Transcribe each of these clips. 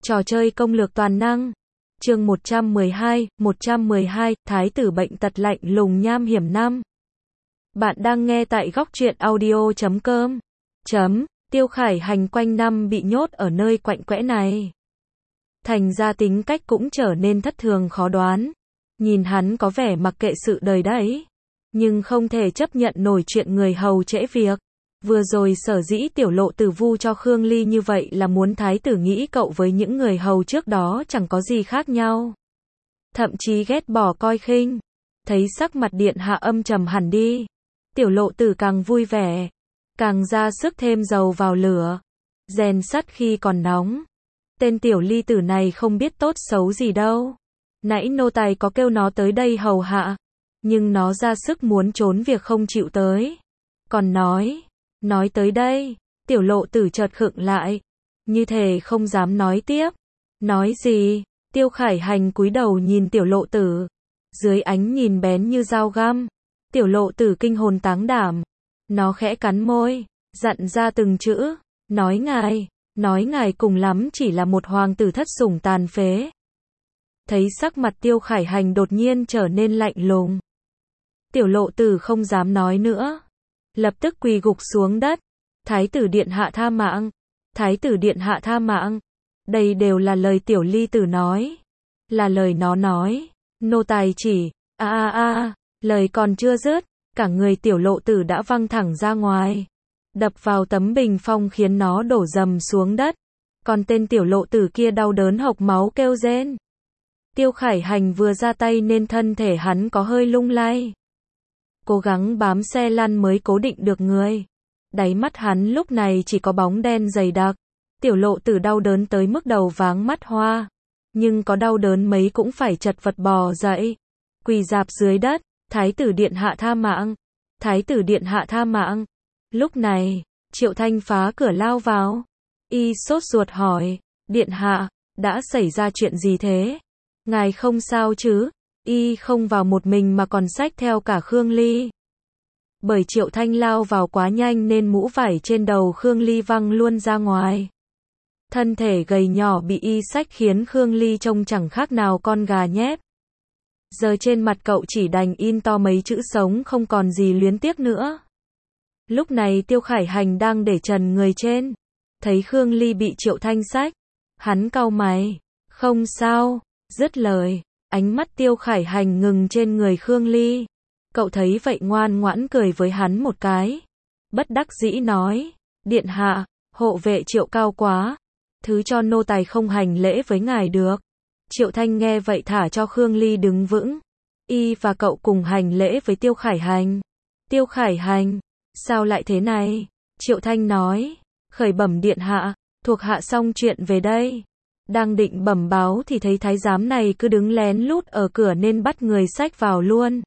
Trò chơi công lược toàn năng. Chương 112, Thái tử bệnh tật lạnh lùng nham hiểm 5. Bạn đang nghe tại góc truyện audio.com. Tiêu Khải Hành quanh năm bị nhốt ở nơi quạnh quẽ này. Thành ra tính cách cũng trở nên thất thường khó đoán. Nhìn hắn có vẻ mặc kệ sự đời đấy. Nhưng không thể chấp nhận nổi chuyện người hầu trễ việc. Vừa rồi sở dĩ Tiểu Lộ Tử vu cho Khương Ly như vậy là muốn thái tử nghĩ cậu với những người hầu trước đó chẳng có gì khác nhau. Thậm chí ghét bỏ coi khinh. Thấy sắc mặt điện hạ âm trầm hẳn đi. Tiểu Lộ Tử càng vui vẻ. Càng ra sức thêm dầu vào lửa. Rèn sắt khi còn nóng. Tên Tiểu Ly Tử này không biết tốt xấu gì đâu. Nãy nô tài có kêu nó tới đây hầu hạ. Nhưng nó ra sức muốn trốn việc không chịu tới. Còn nói tới đây, Tiểu Lộ Tử chợt khựng lại, như thể không dám nói tiếp. Nói gì? Tiêu Khải Hành cúi đầu nhìn Tiểu Lộ Tử, dưới ánh nhìn bén như dao găm. Tiểu Lộ Tử kinh hồn táng đảm, nó khẽ cắn môi, dặn ra từng chữ, nói ngài cùng lắm chỉ là một hoàng tử thất sủng tàn phế. Thấy sắc mặt Tiêu Khải Hành đột nhiên trở nên lạnh lùng, Tiểu Lộ Tử không dám nói nữa. Lập tức quỳ gục xuống đất. Thái tử điện hạ tha mạng. Thái tử điện hạ tha mạng. Đây đều là lời Tiểu Ly Tử nói. Là lời nó nói. Nô tài chỉ. Lời còn chưa dứt. Cả người Tiểu Lộ Tử đã văng thẳng ra ngoài. Đập vào tấm bình phong khiến nó đổ rầm xuống đất. Còn tên Tiểu Lộ Tử kia đau đớn hộc máu kêu rên. Tiêu Khải Hành vừa ra tay nên thân thể hắn có hơi lung lay. Cố gắng bám xe lăn mới cố định được người. Đáy mắt hắn lúc này chỉ có bóng đen dày đặc. Tiểu Lộ Tử đau đớn tới mức đầu váng mắt hoa. Nhưng có đau đớn mấy cũng phải chật vật bò dậy. Quỳ rạp dưới đất. Thái tử điện hạ tha mạng. Thái tử điện hạ tha mạng. Lúc này, Triệu Thanh phá cửa lao vào. Y sốt ruột hỏi. Điện hạ, đã xảy ra chuyện gì thế? Ngài không sao chứ? Y không vào một mình mà còn xách theo cả Khương Ly. Bởi Triệu Thanh lao vào quá nhanh nên mũ vải trên đầu Khương Ly văng luôn ra ngoài. Thân thể gầy nhỏ bị y xách khiến Khương Ly trông chẳng khác nào con gà nhép. Giờ trên mặt cậu chỉ đành in to mấy chữ sống không còn gì luyến tiếc nữa. Lúc này Tiêu Khải Hành đang để trần người trên. Thấy Khương Ly bị Triệu Thanh xách. Hắn cau mày. Không sao. Dứt lời. Ánh mắt Tiêu Khải Hành ngừng trên người Khương Ly. Cậu thấy vậy ngoan ngoãn cười với hắn một cái. Bất đắc dĩ nói. Điện hạ, hộ vệ Triệu cao quá. Thứ cho nô tài không hành lễ với ngài được. Triệu Thanh nghe vậy thả cho Khương Ly đứng vững. Y và cậu cùng hành lễ với Tiêu Khải Hành. Tiêu Khải Hành, sao lại thế này? Triệu Thanh nói. Khởi bẩm điện hạ, thuộc hạ xong chuyện về đây. Đang định bẩm báo thì thấy thái giám này cứ đứng lén lút ở cửa nên bắt người xách vào luôn.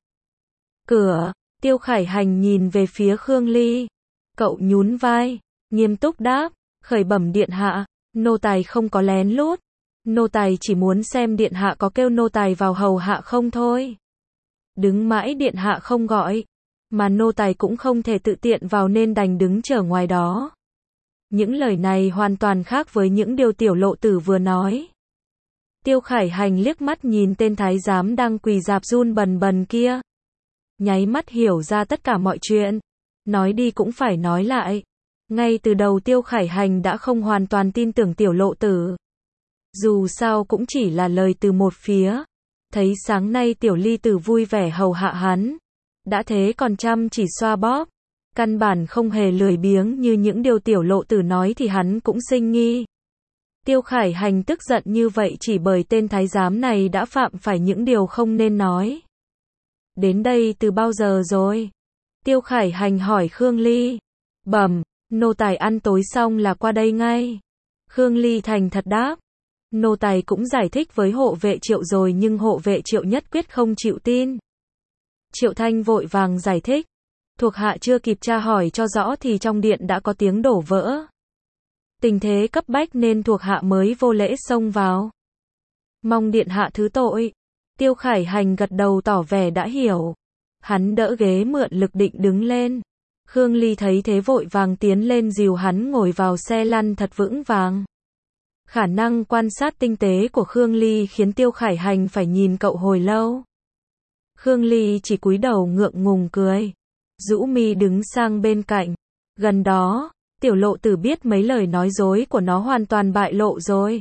Cửa, Tiêu Khải Hành nhìn về phía Khương Ly. Cậu nhún vai, nghiêm túc đáp, khởi bẩm điện hạ, nô tài không có lén lút. Nô tài chỉ muốn xem điện hạ có kêu nô tài vào hầu hạ không thôi. Đứng mãi điện hạ không gọi, mà nô tài cũng không thể tự tiện vào nên đành đứng chờ ngoài đó. Những lời này hoàn toàn khác với những điều Tiểu Lộ Tử vừa nói. Tiêu Khải Hành liếc mắt nhìn tên thái giám đang quỳ rạp run bần bần kia. Nháy mắt hiểu ra tất cả mọi chuyện. Nói đi cũng phải nói lại. Ngay từ đầu Tiêu Khải Hành đã không hoàn toàn tin tưởng Tiểu Lộ Tử. Dù sao cũng chỉ là lời từ một phía. Thấy sáng nay Tiểu Ly Tử vui vẻ hầu hạ hắn. Đã thế còn chăm chỉ xoa bóp. Căn bản không hề lười biếng như những điều Tiểu Lộ Tử nói thì hắn cũng sinh nghi. Tiêu Khải Hành tức giận như vậy chỉ bởi tên thái giám này đã phạm phải những điều không nên nói. Đến đây từ bao giờ rồi? Tiêu Khải Hành hỏi Khương Ly. Bẩm, nô tài ăn tối xong là qua đây ngay. Khương Ly thành thật đáp. Nô tài cũng giải thích với hộ vệ Triệu rồi nhưng hộ vệ Triệu nhất quyết không chịu tin. Triệu Thanh vội vàng giải thích. Thuộc hạ chưa kịp tra hỏi cho rõ thì trong điện đã có tiếng đổ vỡ. Tình thế cấp bách nên thuộc hạ mới vô lễ xông vào. Mong điện hạ thứ tội. Tiêu Khải Hành gật đầu tỏ vẻ đã hiểu. Hắn đỡ ghế mượn lực định đứng lên. Khương Ly thấy thế vội vàng tiến lên dìu hắn ngồi vào xe lăn thật vững vàng. Khả năng quan sát tinh tế của Khương Ly khiến Tiêu Khải Hành phải nhìn cậu hồi lâu. Khương Ly chỉ cúi đầu ngượng ngùng cười, rũ mi đứng sang bên cạnh. Gần đó, Tiểu Lộ Tử biết mấy lời nói dối của nó hoàn toàn bại lộ rồi.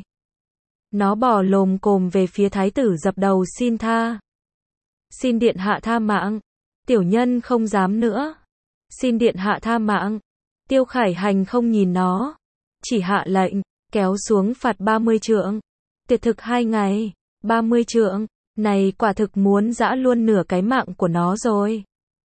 Nó bò lồm cồm về phía thái tử dập đầu xin tha. Xin điện hạ tha mạng. Tiểu nhân không dám nữa. Xin điện hạ tha mạng. Tiêu Khải Hành không nhìn nó, chỉ hạ lệnh, kéo xuống phạt 30 trượng. Tiệt thực 2 ngày, 30 trượng, này quả thực muốn giã luôn nửa cái mạng của nó rồi.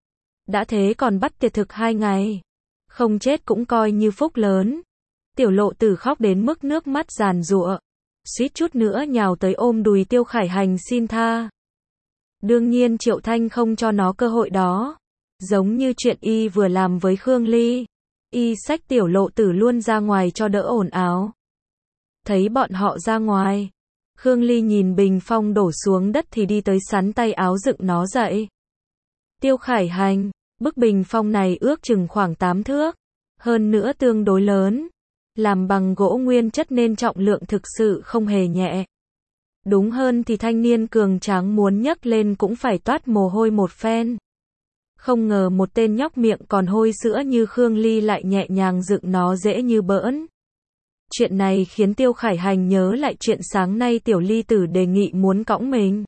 Đã thế còn bắt tiệt thực 2 ngày. Không chết cũng coi như phúc lớn. Tiểu Lộ Tử khóc đến mức nước mắt giàn giụa, suýt chút nữa nhào tới ôm đùi Tiêu Khải Hành xin tha. Đương nhiên Triệu Thanh không cho nó cơ hội đó. Giống như chuyện y vừa làm với Khương Ly, y xách Tiểu Lộ Tử luôn ra ngoài cho đỡ ồn ào. Thấy bọn họ ra ngoài, Khương Ly nhìn bình phong đổ xuống đất thì đi tới sắn tay áo dựng nó dậy. Tiêu Khải Hành, bức bình phong này ước chừng khoảng 8 thước, hơn nữa tương đối lớn, làm bằng gỗ nguyên chất nên trọng lượng thực sự không hề nhẹ. Đúng hơn thì thanh niên cường tráng muốn nhấc lên cũng phải toát mồ hôi một phen. Không ngờ một tên nhóc miệng còn hôi sữa như Khương Ly lại nhẹ nhàng dựng nó dễ như bỡn. Chuyện này khiến Tiêu Khải Hành nhớ lại chuyện sáng nay Tiểu Ly Tử đề nghị muốn cõng mình.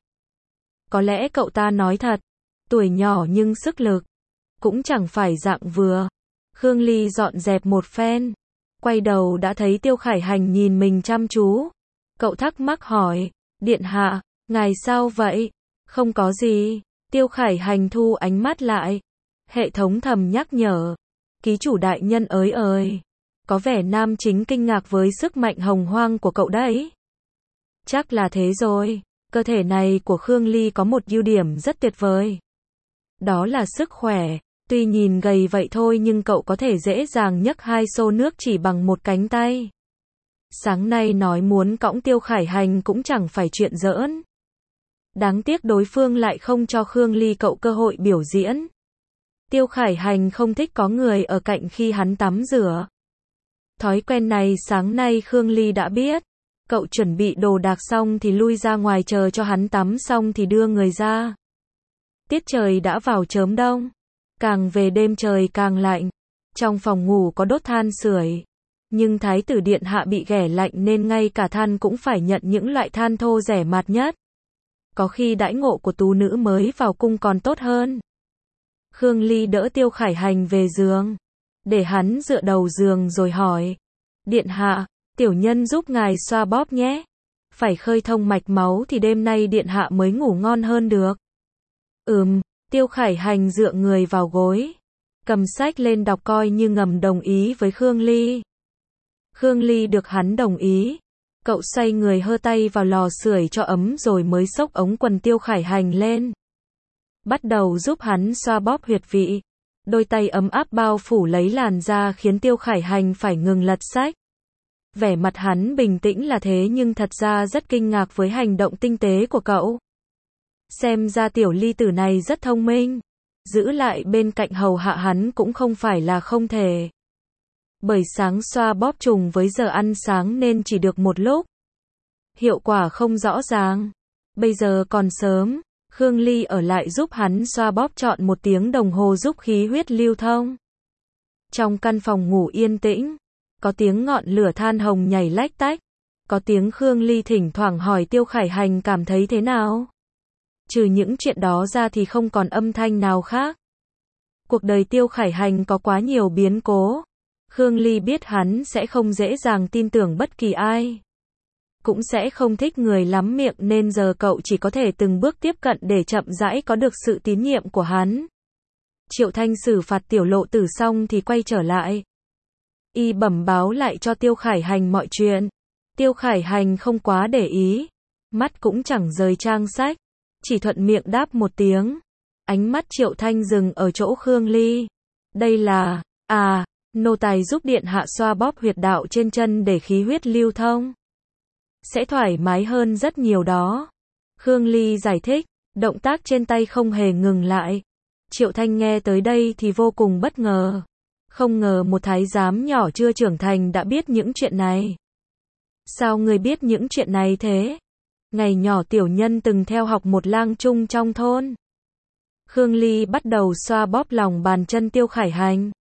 Có lẽ cậu ta nói thật, tuổi nhỏ nhưng sức lực cũng chẳng phải dạng vừa. Khương Ly dọn dẹp một phen, quay đầu đã thấy Tiêu Khải Hành nhìn mình chăm chú. Cậu thắc mắc hỏi, điện hạ, ngài sao vậy? Không có gì. Tiêu Khải Hành thu ánh mắt lại. Hệ thống thầm nhắc nhở. Ký chủ đại nhân ơi. Có vẻ nam chính kinh ngạc với sức mạnh hồng hoang của cậu đấy. Chắc là thế rồi. Cơ thể này của Khương Ly có một ưu điểm rất tuyệt vời. Đó là sức khỏe. Tuy nhìn gầy vậy thôi nhưng cậu có thể dễ dàng nhấc 2 xô nước chỉ bằng một cánh tay. Sáng nay nói muốn cõng Tiêu Khải Hành cũng chẳng phải chuyện giỡn. Đáng tiếc đối phương lại không cho Khương Ly cậu cơ hội biểu diễn. Tiêu Khải Hành không thích có người ở cạnh khi hắn tắm rửa. Thói quen này sáng nay Khương Ly đã biết. Cậu chuẩn bị đồ đạc xong thì lui ra ngoài chờ cho hắn tắm xong thì đưa người ra. Tiết trời đã vào chớm đông. Càng về đêm trời càng lạnh. Trong phòng ngủ có đốt than sưởi. Nhưng Thái tử điện hạ bị ghẻ lạnh nên ngay cả than cũng phải nhận những loại than thô rẻ mạt nhất. Có khi đãi ngộ của tú nữ mới vào cung còn tốt hơn. Khương Ly đỡ Tiêu Khải Hành về giường, để hắn dựa đầu giường rồi hỏi. Điện hạ, tiểu nhân giúp ngài xoa bóp nhé. Phải khơi thông mạch máu thì đêm nay điện hạ mới ngủ ngon hơn được. Tiêu Khải Hành dựa người vào gối, cầm sách lên đọc coi như ngầm đồng ý với Khương Ly. Khương Ly được hắn đồng ý. Cậu xoay người hơ tay vào lò sưởi cho ấm rồi mới xốc ống quần Tiêu Khải Hành lên. Bắt đầu giúp hắn xoa bóp huyệt vị. Đôi tay ấm áp bao phủ lấy làn da khiến Tiêu Khải Hành phải ngừng lật sách. Vẻ mặt hắn bình tĩnh là thế nhưng thật ra rất kinh ngạc với hành động tinh tế của cậu. Xem ra Tiểu Ly Tử này rất thông minh. Giữ lại bên cạnh hầu hạ hắn cũng không phải là không thể. Bởi sáng xoa bóp trùng với giờ ăn sáng nên chỉ được một lúc. Hiệu quả không rõ ràng. Bây giờ còn sớm, Khương Ly ở lại giúp hắn xoa bóp trọn 1 tiếng đồng hồ giúp khí huyết lưu thông. Trong căn phòng ngủ yên tĩnh, có tiếng ngọn lửa than hồng nhảy lách tách. Có tiếng Khương Ly thỉnh thoảng hỏi Tiêu Khải Hành cảm thấy thế nào. Trừ những chuyện đó ra thì không còn âm thanh nào khác. Cuộc đời Tiêu Khải Hành có quá nhiều biến cố. Khương Ly biết hắn sẽ không dễ dàng tin tưởng bất kỳ ai. Cũng sẽ không thích người lắm miệng nên giờ cậu chỉ có thể từng bước tiếp cận để chậm rãi có được sự tín nhiệm của hắn. Triệu Thanh xử phạt Tiểu Lộ Tử xong thì quay trở lại. Y bẩm báo lại cho Tiêu Khải Hành mọi chuyện. Tiêu Khải Hành không quá để ý. Mắt cũng chẳng rời trang sách. Chỉ thuận miệng đáp một tiếng. Ánh mắt Triệu Thanh dừng ở chỗ Khương Ly. Đây là, nô tài giúp điện hạ xoa bóp huyệt đạo trên chân để khí huyết lưu thông. Sẽ thoải mái hơn rất nhiều đó. Khương Ly giải thích, động tác trên tay không hề ngừng lại. Triệu Thanh nghe tới đây thì vô cùng bất ngờ. Không ngờ một thái giám nhỏ chưa trưởng thành đã biết những chuyện này. Sao ngươi biết những chuyện này thế? Ngày nhỏ tiểu nhân từng theo học một lang trung trong thôn. Khương Ly bắt đầu xoa bóp lòng bàn chân Tiêu Khải Hành.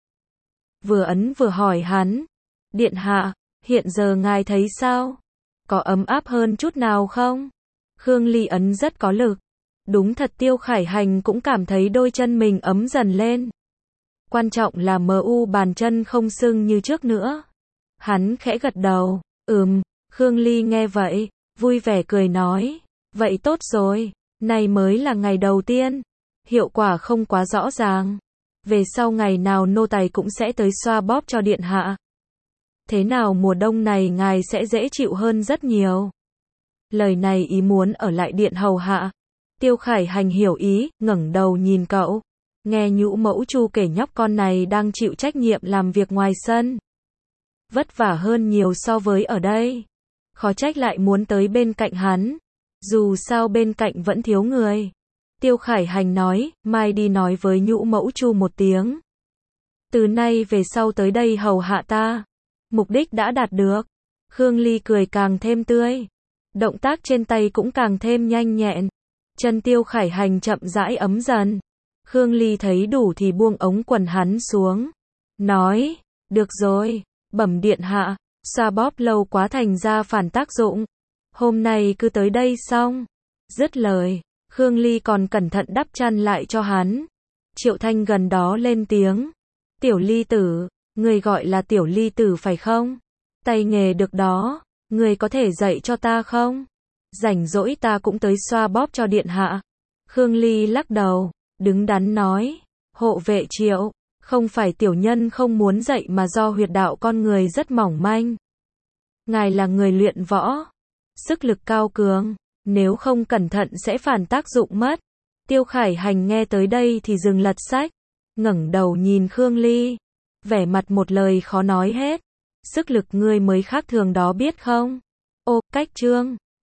Vừa ấn vừa hỏi hắn. Điện hạ, hiện giờ ngài thấy sao? Có ấm áp hơn chút nào không? Khương Ly ấn rất có lực. Đúng thật Tiêu Khải Hành cũng cảm thấy đôi chân mình ấm dần lên. Quan trọng là bàn chân không sưng như trước nữa. Hắn khẽ gật đầu. Khương Ly nghe vậy, vui vẻ cười nói. Vậy tốt rồi, này mới là ngày đầu tiên. Hiệu quả không quá rõ ràng. Về sau ngày nào nô tài cũng sẽ tới xoa bóp cho điện hạ. Thế nào mùa đông này ngài sẽ dễ chịu hơn rất nhiều. Lời này ý muốn ở lại điện hầu hạ. Tiêu Khải Hành hiểu ý, ngẩng đầu nhìn cậu. Nghe Nhũ Mẫu Chu kể nhóc con này đang chịu trách nhiệm làm việc ngoài sân. Vất vả hơn nhiều so với ở đây. Khó trách lại muốn tới bên cạnh hắn. Dù sao bên cạnh vẫn thiếu người. Tiêu Khải Hành nói, mai đi nói với Nhũ Mẫu Chu một tiếng. Từ nay về sau tới đây hầu hạ ta. Mục đích đã đạt được. Khương Ly cười càng thêm tươi. Động tác trên tay cũng càng thêm nhanh nhẹn. Chân Tiêu Khải Hành chậm rãi ấm dần. Khương Ly thấy đủ thì buông ống quần hắn xuống. Nói, được rồi, bẩm điện hạ, xoa bóp lâu quá thành ra phản tác dụng. Hôm nay cứ tới đây xong. Dứt lời, Khương Ly còn cẩn thận đắp chăn lại cho hắn. Triệu Thanh gần đó lên tiếng. Tiểu Ly tử, người gọi là Tiểu Ly tử phải không? Tay nghề được đó, người có thể dạy cho ta không? Rảnh rỗi ta cũng tới xoa bóp cho điện hạ. Khương Ly lắc đầu, đứng đắn nói. Hộ vệ Triệu, không phải tiểu nhân không muốn dạy mà do huyệt đạo con người rất mỏng manh. Ngài là người luyện võ, sức lực cao cường, nếu không cẩn thận sẽ phản tác dụng mất. Tiêu Khải Hành nghe tới đây thì dừng lật sách, ngẩng đầu nhìn Khương Ly, vẻ mặt một lời khó nói hết. Sức lực ngươi mới khác thường đó biết không? Ô, cách chương